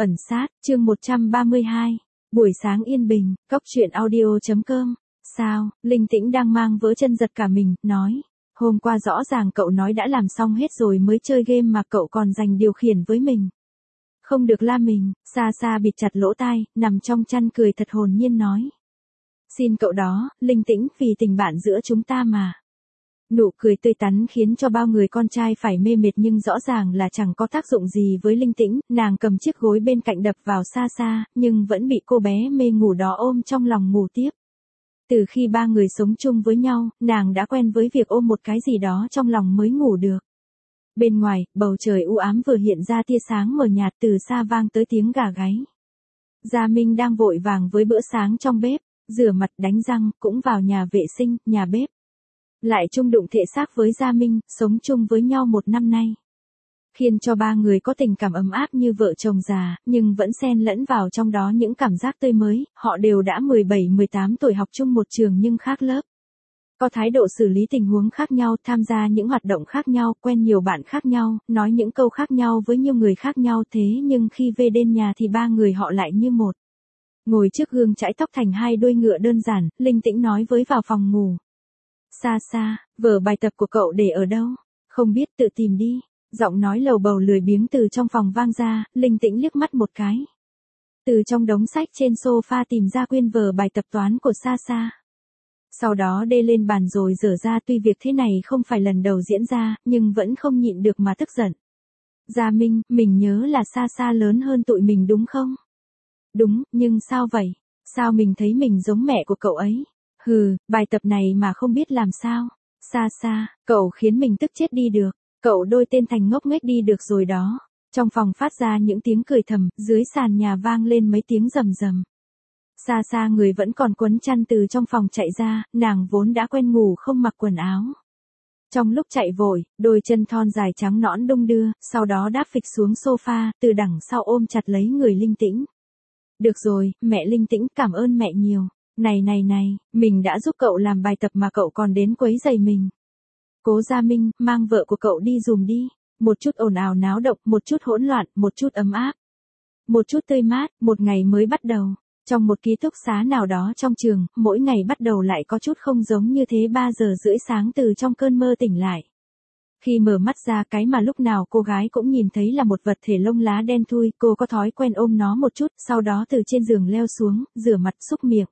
Ẩn sát, chương 132. Buổi sáng yên bình, cốc truyện audio.com. Sao, Linh Tĩnh đang mang vớ chân giật cả mình, nói. Hôm qua rõ ràng cậu nói đã làm xong hết rồi mới chơi game mà cậu còn giành điều khiển với mình. Không được la mình, xa xa bịt chặt lỗ tai, nằm trong chăn cười thật hồn nhiên nói. Xin cậu đó, Linh Tĩnh, vì tình bạn giữa chúng ta mà. Nụ cười tươi tắn khiến cho bao người con trai phải mê mệt nhưng rõ ràng là chẳng có tác dụng gì với Linh Tĩnh, nàng cầm chiếc gối bên cạnh đập vào xa xa, nhưng vẫn bị cô bé mê ngủ đó ôm trong lòng ngủ tiếp. Từ khi ba người sống chung với nhau, nàng đã quen với việc ôm một cái gì đó trong lòng mới ngủ được. Bên ngoài, bầu trời u ám vừa hiện ra tia sáng mờ nhạt, từ xa vang tới tiếng gà gáy. Gia Minh đang vội vàng với bữa sáng trong bếp, rửa mặt đánh răng, cũng vào nhà vệ sinh, nhà bếp. Lại chung đụng thể xác với Gia Minh, sống chung với nhau 1 năm nay. Khiến cho ba người có tình cảm ấm áp như vợ chồng già, nhưng vẫn xen lẫn vào trong đó những cảm giác tươi mới, họ đều đã 17-18 tuổi, học chung một trường nhưng khác lớp. Có thái độ xử lý tình huống khác nhau, tham gia những hoạt động khác nhau, quen nhiều bạn khác nhau, nói những câu khác nhau với nhiều người khác nhau, thế nhưng khi về đến nhà thì ba người họ lại như một. Ngồi trước gương chải tóc thành 2 đuôi ngựa đơn giản, Linh Tĩnh nói với vào phòng ngủ. Xa xa, vở bài tập của cậu để ở đâu? Không biết, tự tìm đi. Giọng nói lầu bầu lười biếng từ trong phòng vang ra, Linh Tĩnh liếc mắt một cái. Từ trong đống sách trên sofa tìm ra quyển vở bài tập toán của Sa Sa. Sau đó đê lên bàn rồi dở ra, tuy việc thế này không phải lần đầu diễn ra, nhưng vẫn không nhịn được mà tức giận. Gia Minh, mình nhớ là Sa Sa lớn hơn tụi mình đúng không? Đúng, nhưng sao vậy? Sao mình thấy mình giống mẹ của cậu ấy? Hừ, bài tập này mà không biết làm sao. Xa xa, cậu khiến mình tức chết đi được. Cậu đôi tên thành ngốc nghếch đi được rồi đó. Trong phòng phát ra những tiếng cười thầm, dưới sàn nhà vang lên mấy tiếng rầm rầm. Xa xa người vẫn còn quấn chăn từ trong phòng chạy ra, nàng vốn đã quen ngủ không mặc quần áo. Trong lúc chạy vội, đôi chân thon dài trắng nõn đung đưa, sau đó đáp phịch xuống sofa, từ đằng sau ôm chặt lấy người Linh Tĩnh. Được rồi, mẹ Linh Tĩnh, cảm ơn mẹ nhiều. Này, mình đã giúp cậu làm bài tập mà cậu còn đến quấy rầy mình. Cố Gia Minh, mang vợ của cậu đi giùm đi. Một chút ồn ào náo động, một chút hỗn loạn, một chút ấm áp. Một chút tươi mát, một ngày mới bắt đầu. Trong một ký túc xá nào đó trong trường, mỗi ngày bắt đầu lại có chút không giống như thế. 3 giờ rưỡi sáng từ trong cơn mơ tỉnh lại. Khi mở mắt ra, cái mà lúc nào cô gái cũng nhìn thấy là một vật thể lông lá đen thui, cô có thói quen ôm nó một chút, sau đó từ trên giường leo xuống, rửa mặt xúc miệng.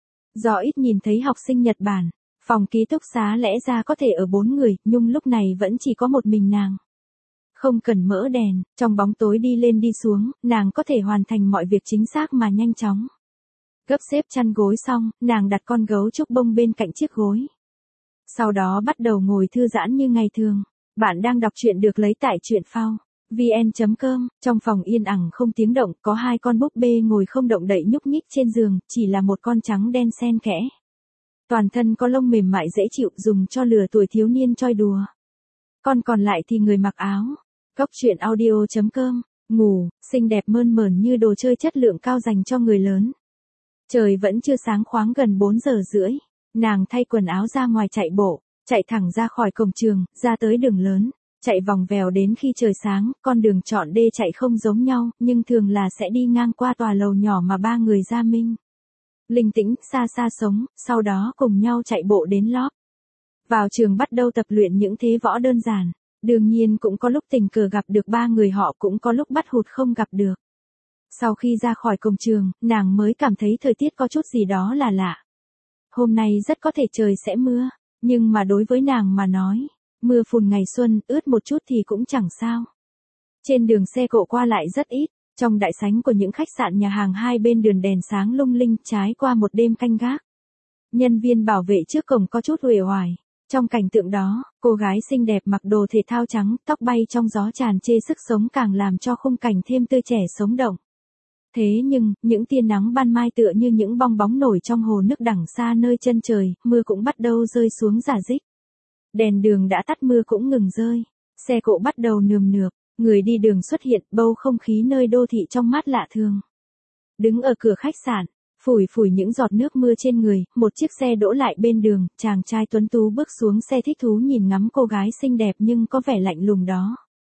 Do ít nhìn thấy học sinh Nhật Bản, phòng ký túc xá lẽ ra có thể ở 4 người, nhưng lúc này vẫn chỉ có một mình nàng. Không cần mở đèn, trong bóng tối đi lên đi xuống, nàng có thể hoàn thành mọi việc chính xác mà nhanh chóng. Gấp xếp chăn gối xong, nàng đặt con gấu trúc bông bên cạnh chiếc gối. Sau đó bắt đầu ngồi thư giãn như ngày thường. Bạn đang đọc truyện được lấy tại truyện phao vn.com. Trong phòng yên ắng không tiếng động, có 2 con búp bê ngồi không động đậy nhúc nhích trên giường, chỉ là một con trắng đen xen kẽ. Toàn thân có lông mềm mại dễ chịu, dùng cho lừa tuổi thiếu niên choi đùa. Con còn lại thì người mặc áo. Cốc truyện audio.com. Ngủ, xinh đẹp mơn mởn như đồ chơi chất lượng cao dành cho người lớn. Trời vẫn chưa sáng, khoáng gần 4 giờ rưỡi. Nàng thay quần áo ra ngoài chạy bộ. Chạy thẳng ra khỏi cổng trường, ra tới đường lớn, chạy vòng vèo đến khi trời sáng, con đường chọn đê chạy không giống nhau, nhưng thường là sẽ đi ngang qua tòa lầu nhỏ mà ba người Gia Minh, Linh Tĩnh, Xa Xa sống, sau đó cùng nhau chạy bộ đến lóp. Vào trường bắt đầu tập luyện những thế võ đơn giản, đương nhiên cũng có lúc tình cờ gặp được ba người họ, cũng có lúc bắt hụt không gặp được. Sau khi ra khỏi cổng trường, nàng mới cảm thấy thời tiết có chút gì đó là lạ. Hôm nay rất có thể trời sẽ mưa. Nhưng mà đối với nàng mà nói, mưa phùn ngày xuân, ướt một chút thì cũng chẳng sao. Trên đường xe cộ qua lại rất ít, trong đại sảnh của những khách sạn nhà hàng hai bên đường đèn sáng lung linh, trái qua một đêm canh gác. Nhân viên bảo vệ trước cổng có chút uể oải. Trong cảnh tượng đó, cô gái xinh đẹp mặc đồ thể thao trắng, tóc bay trong gió tràn trề sức sống càng làm cho khung cảnh thêm tươi trẻ sống động. Thế nhưng, những tia nắng ban mai tựa như những bong bóng nổi trong hồ nước đằng xa nơi chân trời, mưa cũng bắt đầu rơi xuống rả rích. Đèn đường đã tắt, mưa cũng ngừng rơi. Xe cộ bắt đầu nườm nượp, người đi đường xuất hiện, bầu không khí nơi đô thị trong mát lạ thường. Đứng ở cửa khách sạn, phủi phủi những giọt nước mưa trên người, một chiếc xe đỗ lại bên đường, chàng trai tuấn tú bước xuống xe thích thú nhìn ngắm cô gái xinh đẹp nhưng có vẻ lạnh lùng đó.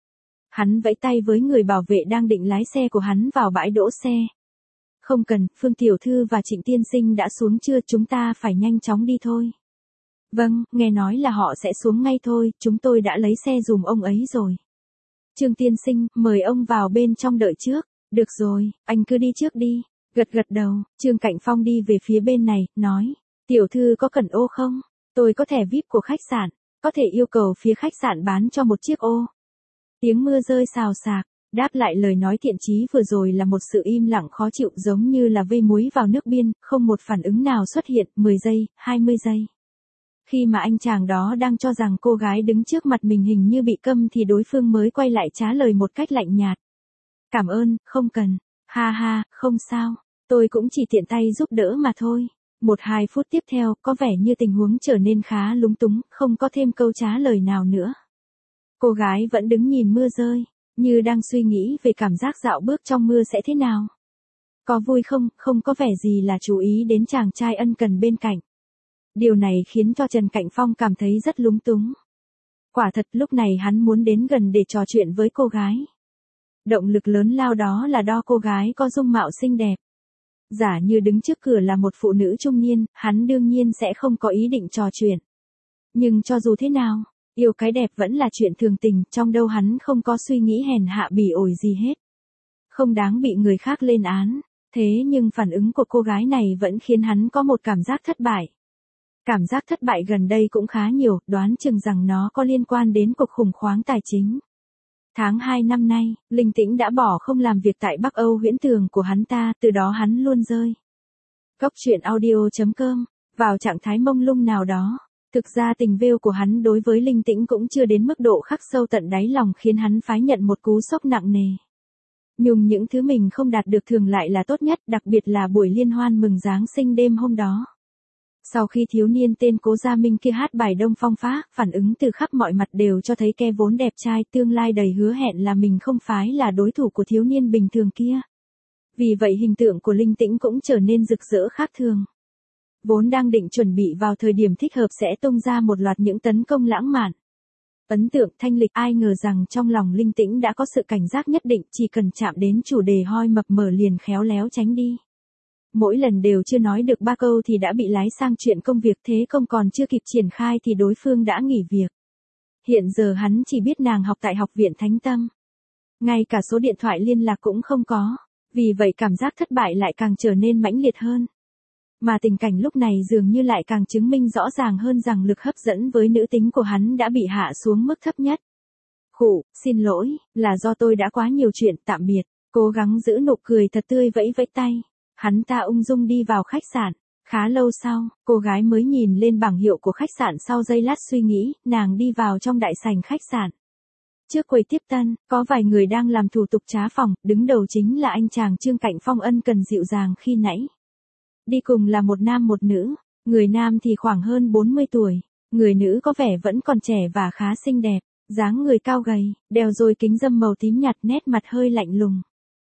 Hắn vẫy tay với người bảo vệ đang định lái xe của hắn vào bãi đỗ xe. Không cần, Phương tiểu thư và Trịnh tiên sinh đã xuống chưa, chúng ta phải nhanh chóng đi thôi. Vâng, nghe nói là họ sẽ xuống ngay thôi, chúng tôi đã lấy xe giùm ông ấy rồi. Trương tiên sinh, mời ông vào bên trong đợi trước. Được rồi, anh cứ đi trước đi. Gật gật đầu, Trương Cạnh Phong đi về phía bên này, nói. Tiểu thư có cần ô không? Tôi có thẻ VIP của khách sạn, có thể yêu cầu phía khách sạn bán cho một chiếc ô. Tiếng mưa rơi xào xạc, đáp lại lời nói thiện chí vừa rồi là một sự im lặng khó chịu giống như là vây muối vào nước biên, không một phản ứng nào xuất hiện, 10 giây, 20 giây. Khi mà anh chàng đó đang cho rằng cô gái đứng trước mặt mình hình như bị câm thì đối phương mới quay lại trả lời một cách lạnh nhạt. Cảm ơn, không cần. Ha ha, không sao. Tôi cũng chỉ tiện tay giúp đỡ mà thôi. 1-2 phút tiếp theo, có vẻ như tình huống trở nên khá lúng túng, không có thêm câu trả lời nào nữa. Cô gái vẫn đứng nhìn mưa rơi, như đang suy nghĩ về cảm giác dạo bước trong mưa sẽ thế nào. Có vui không, không có vẻ gì là chú ý đến chàng trai ân cần bên cạnh. Điều này khiến cho Trần Cạnh Phong cảm thấy rất lúng túng. Quả thật lúc này hắn muốn đến gần để trò chuyện với cô gái. Động lực lớn lao đó là do cô gái có dung mạo xinh đẹp. Giả như đứng trước cửa là một phụ nữ trung niên, hắn đương nhiên sẽ không có ý định trò chuyện. Nhưng cho dù thế nào, yêu cái đẹp vẫn là chuyện thường tình, trong đâu hắn không có suy nghĩ hèn hạ bỉ ổi gì hết. Không đáng bị người khác lên án, thế nhưng phản ứng của cô gái này vẫn khiến hắn có một cảm giác thất bại. Cảm giác thất bại gần đây cũng khá nhiều, đoán chừng rằng nó có liên quan đến cuộc khủng hoảng tài chính. Tháng 2 năm nay, Linh Tĩnh đã bỏ không làm việc tại Bắc Âu huyễn tưởng của hắn ta, từ đó hắn luôn rơi. Góc truyện audio.com, vào trạng thái mông lung nào đó. Thực ra tình vêu của hắn đối với Linh Tĩnh cũng chưa đến mức độ khắc sâu tận đáy lòng khiến hắn phải nhận một cú sốc nặng nề. Nhưng những thứ mình không đạt được thường lại là tốt nhất, đặc biệt là buổi liên hoan mừng Giáng sinh đêm hôm đó. Sau khi thiếu niên tên Cố Gia Minh kia hát bài Đông Phong Phá, phản ứng từ khắp mọi mặt đều cho thấy kẻ vốn đẹp trai tương lai đầy hứa hẹn là mình không phải là đối thủ của thiếu niên bình thường kia. Vì vậy hình tượng của Linh Tĩnh cũng trở nên rực rỡ khác thường. Vốn đang định chuẩn bị vào thời điểm thích hợp sẽ tung ra một loạt những tấn công lãng mạn. Ấn tượng thanh lịch, ai ngờ rằng trong lòng Linh Tĩnh đã có sự cảnh giác nhất định, chỉ cần chạm đến chủ đề hoi mập mờ liền khéo léo tránh đi. Mỗi lần đều chưa nói được 3 câu thì đã bị lái sang chuyện công việc, thế công còn chưa kịp triển khai thì đối phương đã nghỉ việc. Hiện giờ hắn chỉ biết nàng học tại học viện Thánh Tâm. Ngay cả số điện thoại liên lạc cũng không có, vì vậy cảm giác thất bại lại càng trở nên mãnh liệt hơn. Mà tình cảnh lúc này dường như lại càng chứng minh rõ ràng hơn rằng lực hấp dẫn với nữ tính của hắn đã bị hạ xuống mức thấp nhất. Khụ, xin lỗi, là do tôi đã quá nhiều chuyện, tạm biệt. Cố gắng giữ nụ cười thật tươi vẫy vẫy tay. Hắn ta ung dung đi vào khách sạn. Khá lâu sau, cô gái mới nhìn lên bảng hiệu của khách sạn, sau giây lát suy nghĩ, nàng đi vào trong đại sảnh khách sạn. Trước quầy tiếp tân, có vài người đang làm thủ tục trá phòng, đứng đầu chính là anh chàng Trương Cạnh Phong ân cần dịu dàng khi nãy. Đi cùng là một nam một nữ, người nam thì khoảng hơn 40 tuổi, người nữ có vẻ vẫn còn trẻ và khá xinh đẹp, dáng người cao gầy, đeo đôi kính râm màu tím nhạt, nét mặt hơi lạnh lùng.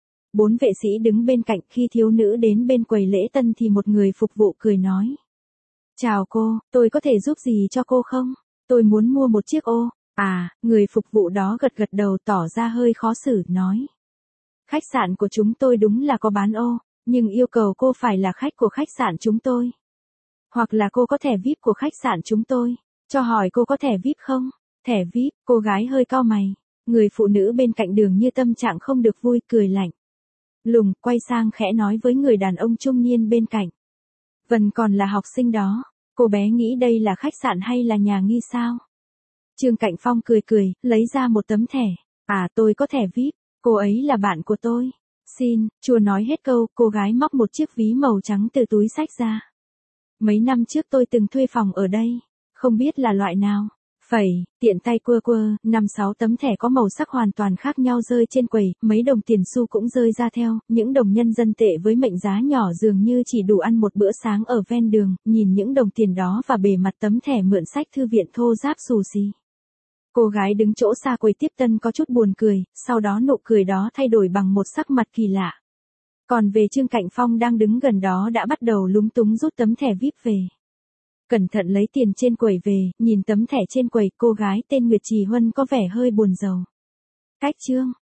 4 vệ sĩ đứng bên cạnh, khi thiếu nữ đến bên quầy lễ tân thì một người phục vụ cười nói. Chào cô, tôi có thể giúp gì cho cô không? Tôi muốn mua một chiếc ô. À, người phục vụ đó gật gật đầu tỏ ra hơi khó xử, nói. Khách sạn của chúng tôi đúng là có bán ô, nhưng yêu cầu cô phải là khách của khách sạn chúng tôi. Hoặc là cô có thẻ VIP của khách sạn chúng tôi. Cho hỏi cô có thẻ VIP không? Thẻ VIP, cô gái hơi cau mày. Người phụ nữ bên cạnh đường như tâm trạng không được vui, cười lạnh. Lùng, quay sang khẽ nói với người đàn ông trung niên bên cạnh. Vân còn là học sinh đó, cô bé nghĩ đây là khách sạn hay là nhà nghỉ sao? Trương Cạnh Phong cười cười, lấy ra một tấm thẻ. À, tôi có thẻ VIP, cô ấy là bạn của tôi. Xin, chưa nói hết câu, cô gái móc một chiếc ví màu trắng từ túi xách ra. Mấy năm trước tôi từng thuê phòng ở đây, không biết là loại nào. Phẩy, tiện tay quơ quơ, 5-6 tấm thẻ có màu sắc hoàn toàn khác nhau rơi trên quầy, mấy đồng tiền xu cũng rơi ra theo, những đồng nhân dân tệ với mệnh giá nhỏ dường như chỉ đủ ăn một bữa sáng ở ven đường, nhìn những đồng tiền đó và bề mặt tấm thẻ mượn sách thư viện thô ráp xù xì. Cô gái đứng chỗ xa quầy tiếp tân có chút buồn cười, sau đó nụ cười đó thay đổi bằng một sắc mặt kỳ lạ. Còn về Trương Cạnh Phong đang đứng gần đó đã bắt đầu lúng túng rút tấm thẻ VIP về. Cẩn thận lấy tiền trên quầy về, nhìn tấm thẻ trên quầy, cô gái tên Nguyệt Trì Huân có vẻ hơi buồn rầu. Khách trương,